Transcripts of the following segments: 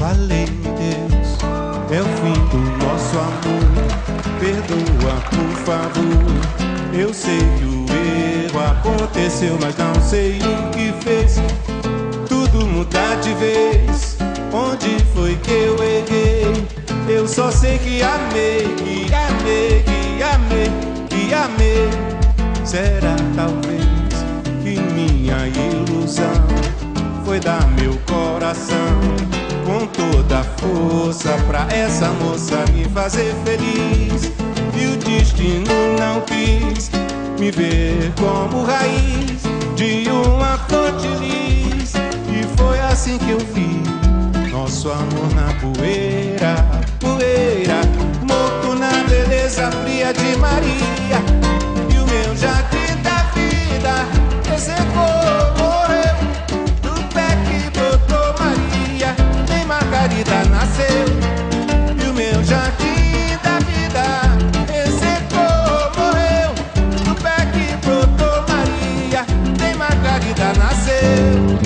Falei-me, Deus, é o fim do nosso amor. Perdoa, por favor. Eu sei que o erro aconteceu, mas não sei o que fez tudo mudar de vez. Onde foi que eu errei? Eu só sei que amei, que amei, que amei, que amei. Será talvez que minha ilusão foi dar meu coração com toda a força pra essa moça me fazer feliz? E o destino não quis me ver como raiz de uma flor de lis. E foi assim que eu vi nosso amor na poeira, poeira, morto na beleza fria de Maria. E o meu jardim da vida ressecou, morreu do pé que brotou Maria. Nem Margarida nasceu. E o meu jardim da vida ressecou, morreu do pé que brotou Maria. Nem Margarida nasceu.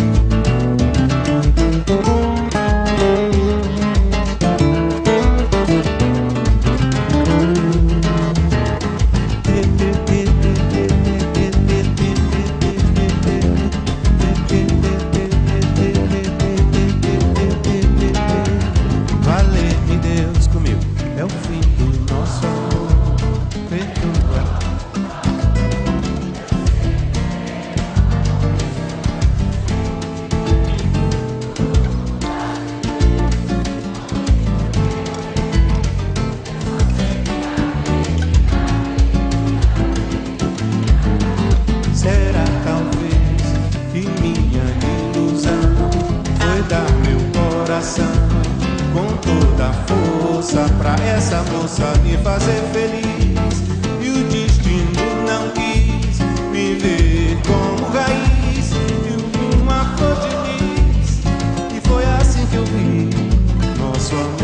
É o fim do nosso amor. Perdoa. Será talvez que minha ilusão foi dar meu coração com toda a força pra essa moça me fazer feliz? E o destino não quis me ver como raiz de uma flor de lis. E foi assim que eu vi nosso amor